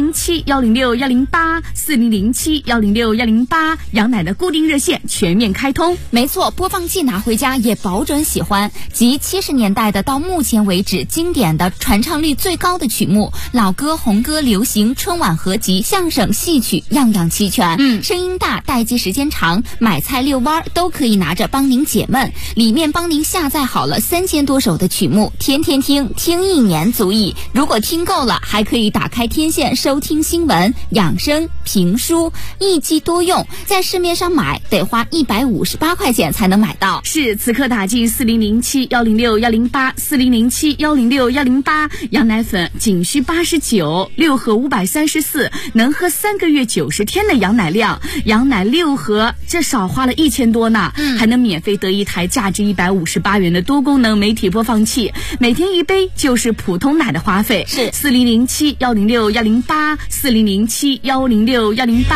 4007-106-108，4007-106-108，羊奶的固定热线全面开通。 没错，播放器拿回家也保准喜欢。集70年代的到目前为止经典的传唱率最高的曲目，老歌、红歌、流行、春晚合集、相声、戏曲，样样齐全。声音大，待机时间长，买菜遛弯都可以拿着帮您解闷。里面帮您下载好了3000多首的曲目，天天听1年足矣。如果听够了，还可以打开天线收听新闻、养生、评书，一机多用。在市面上买得花158块钱才能买到。 是，此刻打进4007-106-108 4007-106-108，羊奶粉仅需89，6盒534，能喝3个月90天的羊奶量。羊奶6盒，这少花了1000多呢。还能免费得一台价值158元的多功能媒体播放器，每天1杯就是普通奶的花费。 是 4007-106-108 4007-106-108。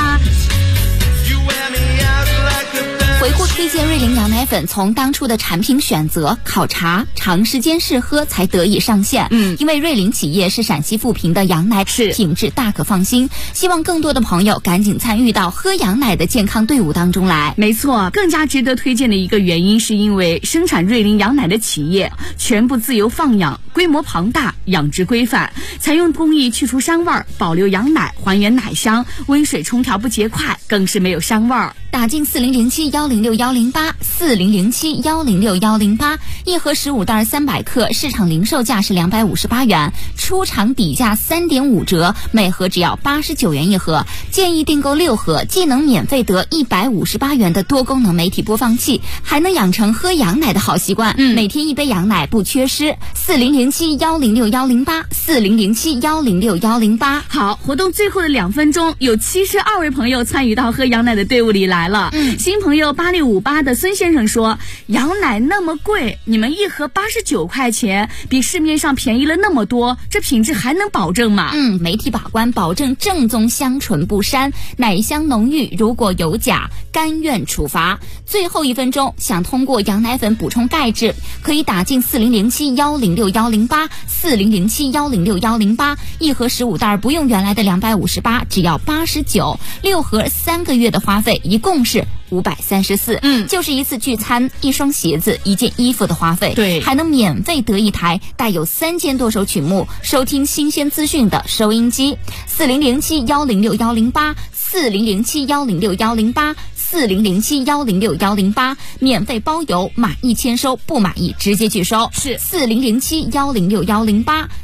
回顾推荐瑞麟羊奶粉，从当初的产品选择、考察、长时间试喝才得以上线。因为瑞麟企业是陕西富平的羊奶品质大可放心，希望更多的朋友赶紧参与到喝羊奶的健康队伍当中来。 没错，更加值得推荐的一个原因是因为生产瑞麟羊奶的企业全部自由放养，规模庞大，养殖规范，采用工艺去除膻味，保留羊奶，还原奶香，温水冲调不结块，更是没有膻味。 打进4007-106-108 4007-106-108，一盒15袋300克，市场零售价是258元，出厂底价3.5折，每盒只要89元一盒。建议订购6盒，既能免费得158元的多功能媒体播放器，还能养成喝羊奶的好习惯。每天1杯羊奶不缺失。4007-106-108 4007-106-108。 好，活动最后的2分钟，有72位朋友参与到喝羊奶的队伍里来了。新朋友8658的孙先生说，羊奶那么贵，你们一盒89块钱，比市面上便宜了那么多，这品质还能保证吗？ 媒体把关，保证正宗香醇不膻，奶香浓郁，如果有假，甘愿处罚。最后1分钟，想通过羊奶粉补充钙质，可以打进4007-106-108 4007-106-108，一盒15袋，不用原来的258，只要89，6盒3个月的花费一共是534，就是一次聚餐、1双鞋子、1件衣服的花费。 对， 还能免费得一台带有3000多首曲目、收听新鲜资讯的收音机。4007-106-108 4007-106-108 4007-106-108，免费包邮，满意签收，不满意直接拒收。 是 4007-106-108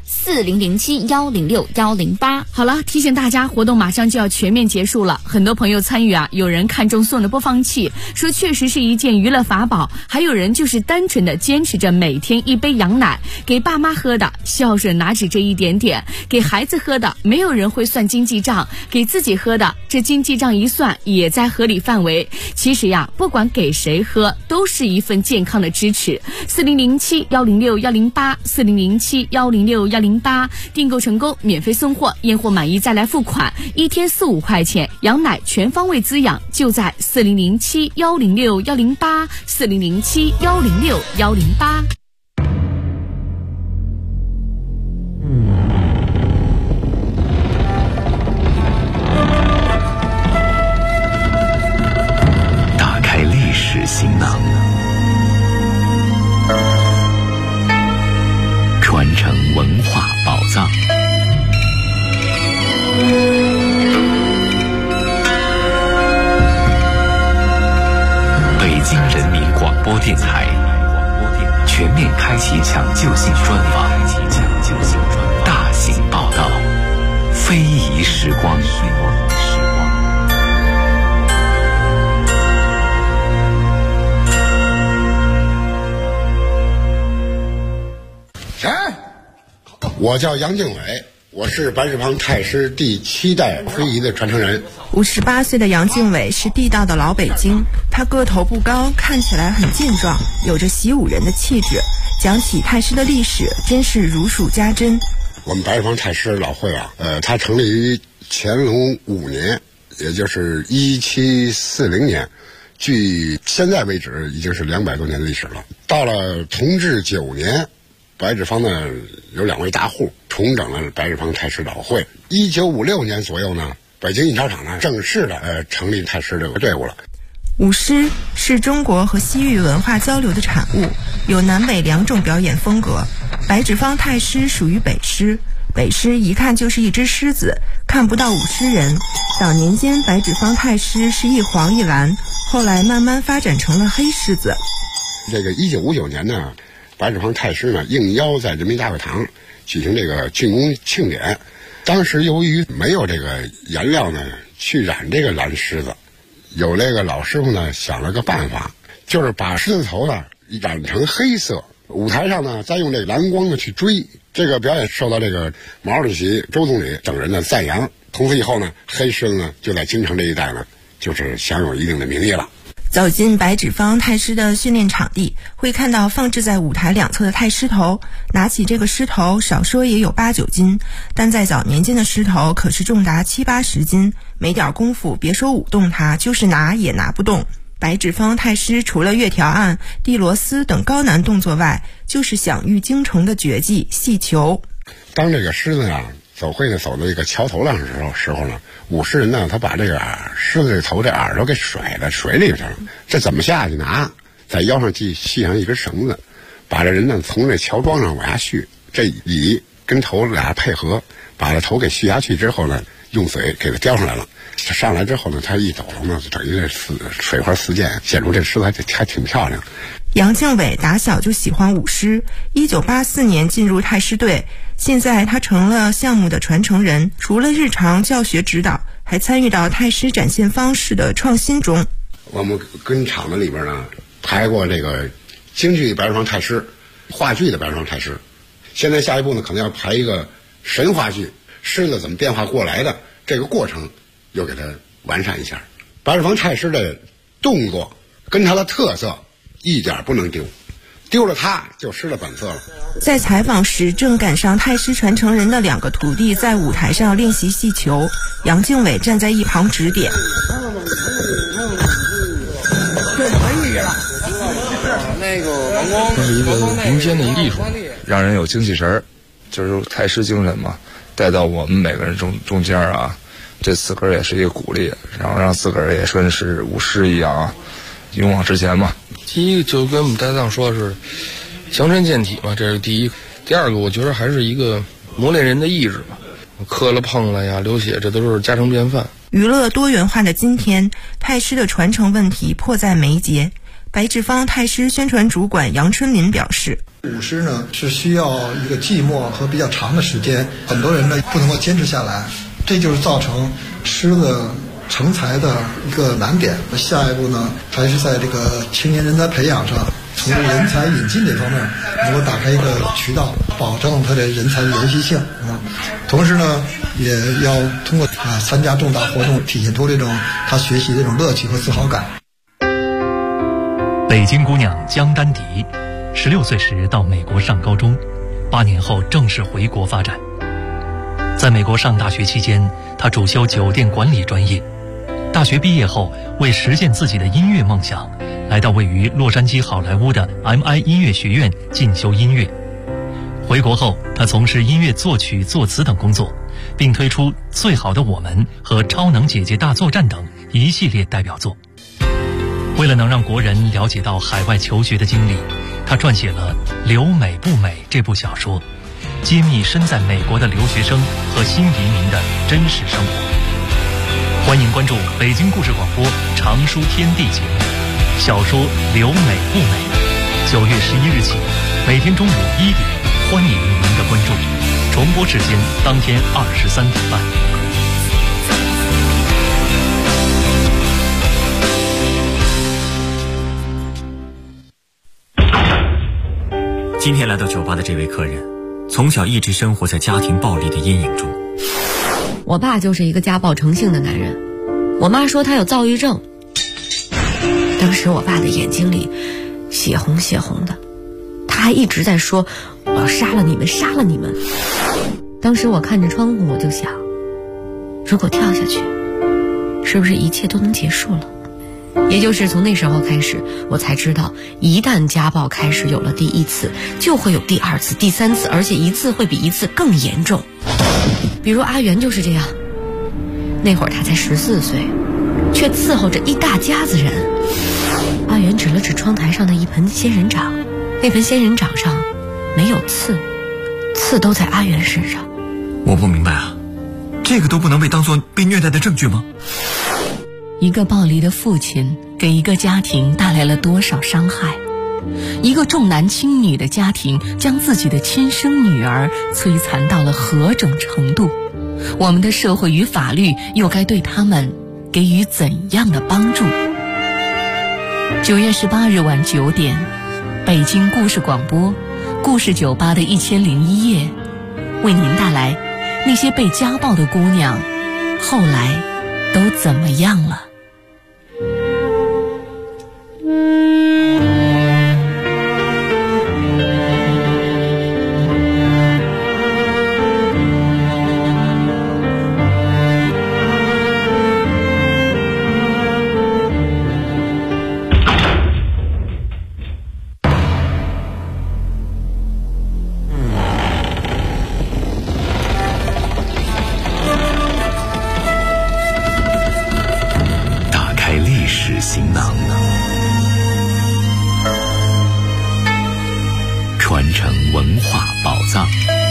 4007-106-108。 好了，提醒大家，活动马上就要全面结束了，很多朋友参与啊，有人看中送的播放器，说确实是一件娱乐法宝，还有人就是单纯的坚持着每天1杯羊奶，给爸妈喝的，孝顺哪止这一点点，给孩子喝的，没有人会算经济账，给自己喝的，这经济账一算也在合理范围。其实呀，不管给谁喝，都是一份健康的支持。4007-106-108 4007-106-108，订购成功免费送货，验货满意再来付款，1天4-5块钱，羊奶全方位滋养，就在4007-106-108 4007-106-108。 非遗时光。 我叫杨敬伟，我是白纸坊太师第7代非遗的传承人。 58岁的杨敬伟是地道的老北京，他个头不高，看起来很健壮，有着习武人的气质。讲起太师的历史，真是如数家珍。 我们白纸坊太师老会啊，它成立于乾隆5年，也就是1740年，距现在为止已经是200多年的历史了。到了同治9年。白纸坊呢有2位大户重整了白纸坊太师老会。1956年左右呢，北京印钞厂呢正式的成立太师这个队伍了。 舞狮是中国和西域文化交流的产物，有南北2种表演风格。白纸坊太师属于北狮，北狮一看就是一只狮子，看不到舞狮人。早年间白纸坊太师是一黄一蓝，后来慢慢发展成了黑狮子。 这个1959年呢，白纸坊太师呢应邀在人民大会堂举行这个竣工庆典。当时由于没有这个颜料呢去染这个蓝狮子，有那个老师傅呢想了个办法，就是把狮子头呢染成黑色，舞台上呢再用这个蓝光呢去追。这个表演受到这个毛主席、周总理等人的赞扬。从此以后呢，黑狮子呢就在京城这一带呢就是享有一定的名义了。 走进白纸坊太师的训练场地，会看到放置在舞台2侧的太师头。拿起这个狮头，少说也有8、9斤，但在早年间的狮头可是重达7、80斤，没点功夫，别说舞动它，就是拿也拿不动。白纸坊太师除了月条案、地螺丝等高难动作外，就是享誉京城的绝技戏球。 当这个狮子啊走会呢走到这个桥头上的时候呢，舞狮人呢他把这个狮子这头这耳朵给甩到水里去了。这怎么下去拿？在腰上系上一根绳子，把这人呢从这桥桩上往下续，这尾跟头俩配合，把这头给续下去之后呢，用嘴给它叼上来了。这上来之后呢，他一抖动呢，就等于这水花四溅，显出这狮子还挺漂亮。 杨敬伟打小就喜欢舞狮，1984年进入太师队，现在他成了项目的传承人，除了日常教学指导，还参与到太师展现方式的创新中。 我们跟厂子里边呢排过这个京剧白纸坊太师、话剧的白纸坊太师，现在下一步呢可能要排一个神话剧，狮子怎么变化过来的这个过程又给它完善一下。白纸坊太师的动作跟他的特色一点不能丢，丢了它就失了本色了。 在采访时，正赶上太师传承人的2个徒弟在舞台上练习戏球，杨敬伟站在一旁指点。 这是一个民间的艺术，让人有精气神儿，就是太师精神嘛，带到我们每个人中间啊，这自个儿也是一个鼓励，然后让自个儿也跟是舞狮一样啊，勇往直前嘛。第一个就跟我们搭档说的是强身健体嘛，这是第一。第二个我觉得还是一个磨练人的意志吧，磕了碰了呀，流血，这都是家常便饭。 娱乐多元化的今天，太师的传承问题迫在眉睫。白纸坊太师宣传主管杨春林表示， 舞狮呢是需要一个寂寞和比较长的时间，很多人呢不能够坚持下来，这就是造成狮子成才的一个难点。下一步呢，还是在这个青年人才培养上，从人才引进这方面能够打开一个渠道，保证他的人才的延续性同时呢，也要通过参加重大活动，体现出这种他学习的这种乐趣和自豪感。 北京姑娘江丹迪，16岁时到美国上高中，8年后正式回国发展。在美国上大学期间，她主修酒店管理专业。大学毕业后，为实现自己的音乐梦想，来到位于洛杉矶好莱坞的 MI 音乐学院进修音乐。回国后，她从事音乐作曲、作词等工作，并推出《最好的我们》和《超能姐姐大作战》等一系列代表作。为了能让国人了解到海外求学的经历，他撰写了《留美不美》这部小说，揭秘身在美国的留学生和新移民的真实生活。欢迎关注北京故事广播常书天地节目，小说《留美不美》，9月11日起，每天中午1点，欢迎您的关注。 重播时间当天23点半。 今天来到酒吧的这位客人，从小一直生活在家庭暴力的阴影中。 我爸就是一个家暴成性的男人，我妈说他有躁郁症。当时我爸的眼睛里血红血红的，他还一直在说我要杀了你们，杀了你们。当时我看着窗户，我就想，如果跳下去，是不是一切都能结束了？也就是从那时候开始，我才知道，一旦家暴开始有了第一次，就会有第二次、第三次，而且一次会比一次更严重。比如阿元就是这样，那会儿他才14岁，却伺候着一大家子人。阿元指了指窗台上的一盆仙人掌，那盆仙人掌上没有刺，刺都在阿元身上。 我不明白啊，这个都不能被当作被虐待的证据吗？ 一个暴力的父亲给一个家庭带来了多少伤害？一个重男轻女的家庭将自己的亲生女儿摧残到了何种程度？我们的社会与法律又该对他们给予怎样的帮助？9月18日晚9点，北京故事广播故事酒吧的1001夜，为您带来那些被家暴的姑娘后来都怎么样了。 行囊，传承文化宝藏。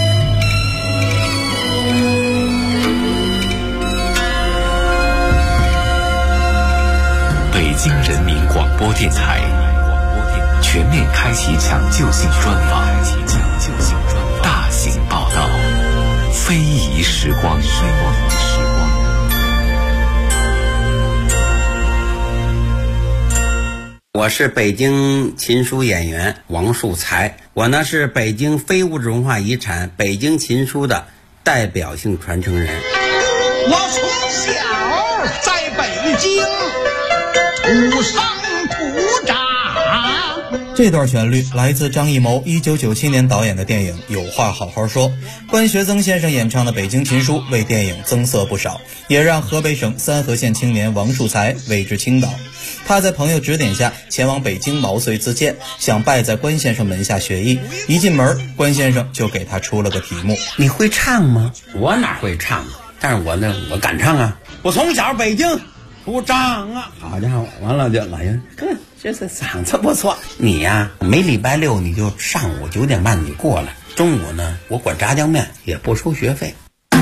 北京人民广播电台全面开启抢救性专访，大型报道，非遗时光。 我是北京琴书演员王树才，我呢是北京非物质文化遗产北京琴书的代表性传承人。 我从小在北京土生土长。 这段旋律来自张艺谋1997年导演的电影《有话好好说》，关学增先生演唱的《北京琴书》为电影增色不少，也让河北省三河县青年王树才为之倾倒。他在朋友指点下前往北京毛遂自荐，想拜在关先生门下学艺。一进门，关先生就给他出了个题目： 你会唱吗？我哪会唱啊？但是我敢唱啊！我从小北京土长啊！好家伙，完了就老人，这是嗓子不错。你呀，每礼拜六你就上午9点半你过来，中午呢我管炸酱面，也不收学费。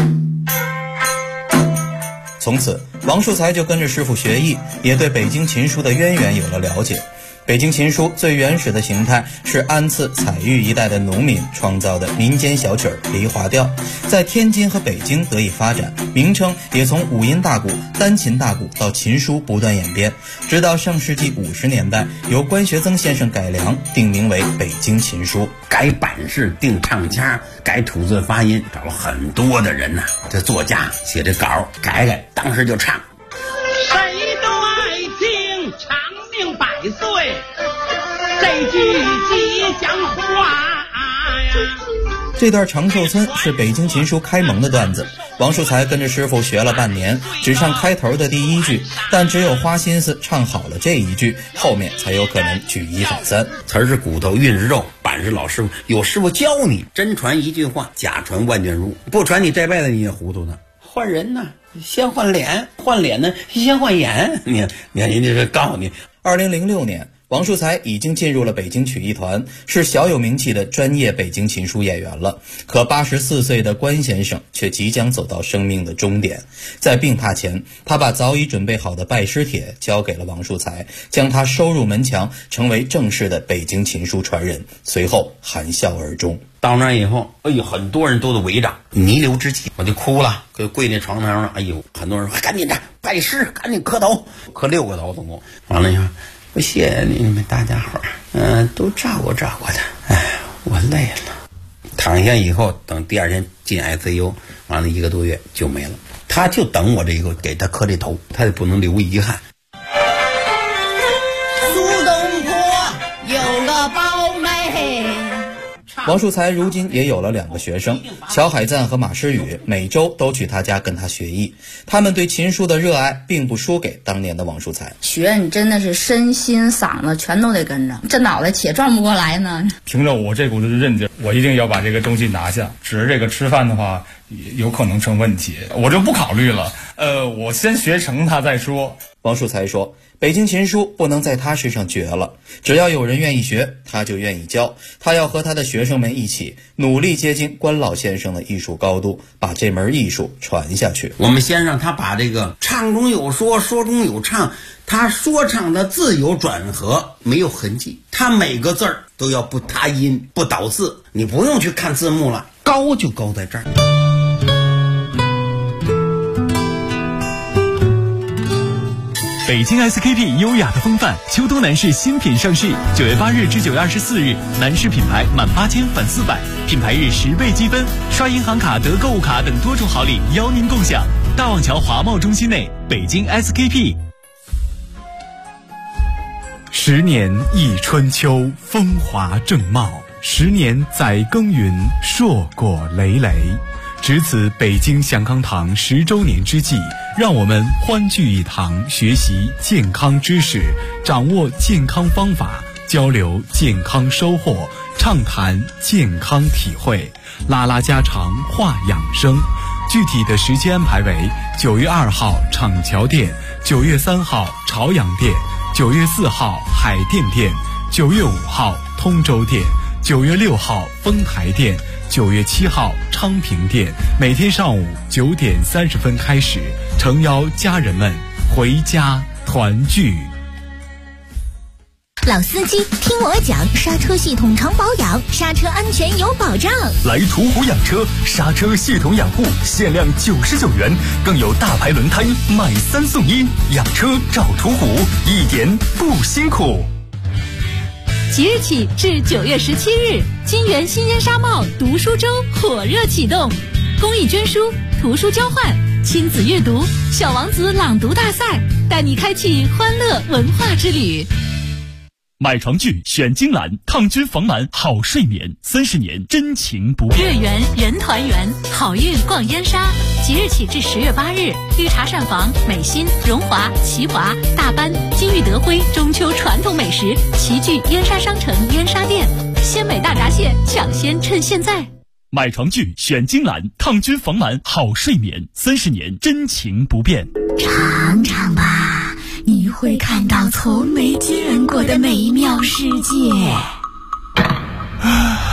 从此，王树才就跟着师傅学艺，也对北京琴书的渊源有了了解。北京琴书最原始的形态是安次、采玉一带的农民创造的民间小曲梨花调，在天津和北京得以发展，名称也从五音大鼓、单琴大鼓到琴书不断演变，直到上世纪50年代由关学增先生改良，定名为北京琴书。 改版式、定唱腔、改吐字发音，找了很多的人呐，这作家写这稿改，当时就唱。 谁都爱听长命百岁，这句吉祥话呀。 这段长寿村是北京琴书开蒙的段子，王树才跟着师傅学了半年，只唱开头的第一句，但只有花心思唱好了这一句，后面才有可能举一反三。 词儿是骨头，韵是肉，板是老师傅，有师傅教你，真传一句话，假传万卷书，不传你这辈子你也糊涂呢。换人呢，先换脸，换脸呢先换眼，你人家是告诉你。 2006年， 王树才已经进入了北京曲艺团，是小有名气的专业北京琴书演员了。可84岁的关先生却即将走到生命的终点。在病榻前，他把早已准备好的拜师帖交给了王树才，将他收入门墙，成为正式的北京琴书传人。随后含笑而终。 到那以后，哎呦，很多人都围着，弥留之际，我就哭了，就跪在床上。哎呦，很多人说赶紧的拜师，赶紧磕头，磕6个头总共。完了以后，我谢谢你们大家伙儿，都照顾照顾他。哎，我累了。躺下以后，等第2天进 ICU， 完了1个多月就没了。他就等我这个给他磕这头，他也不能留遗憾。 苏东坡有个胞妹。 王树才如今也有了2个学生，乔海赞和马诗雨，每周都去他家跟他学艺。他们对琴书的热爱并不输给当年的王树才。 学你真的是身心嗓子全都得跟着，这脑袋且转不过来呢。 凭着我这股子韧劲，我一定要把这个东西拿下。只是这个吃饭的话，有可能成问题，我就不考虑了。我先学成它再说。 王树才说，北京琴书不能在他身上绝了，只要有人愿意学，他就愿意教。他要和他的学生们一起努力接近关老先生的艺术高度，把这门艺术传下去。 我们先让他把这个唱中有说，说中有唱，他说唱的字有转合，没有痕迹，他每个字儿都要不塌音不倒字，你不用去看字幕了，高就高在这儿。 北京 SKP 优雅的风范，秋冬男士新品上市，9月8日至9月24日，男士品牌满8000返400，品牌日10倍积分，刷银行卡得购物卡等多重好礼邀您共享。大望桥华贸中心内，北京 SKP。 10年忆春秋，风华正茂；10年载耕耘，硕果累累。值此北京祥康堂10周年之际，让我们欢聚一堂，学习健康知识，掌握健康方法，交流健康收获，畅谈健康体会，拉拉家常话养生。具体的时间安排为9月2号厂桥店，9月3号朝阳店，9月4号海淀店，9月5号通州店，9月6号丰台店，9月7号昌平店。每天上午9点30分开始，诚邀家人们回家团聚。 老司机听我讲，刹车系统常保养，刹车安全有保障。 来途虎养车，刹车系统养护限量99元，更有大牌轮胎买3送1，养车找途虎，一点不辛苦。 即日起至9月17日，金源新烟纱帽读书周火热启动，公益捐书、图书交换、亲子阅读、小王子朗读大赛，带你开启欢乐文化之旅。 买床具选金兰，抗菌防螨好睡眠，30年真情不变。 月圆人团圆，好运逛烟纱。即日起至10月8日，绿茶膳房、美心、荣华、齐华、大班、金玉德辉中秋传统美食齐聚烟纱商城烟纱店，鲜美大闸蟹抢先趁现在。 买床具选金兰，抗菌防螨好睡眠，30年真情不变。 尝尝吧，你会看到从没见过的美妙世界。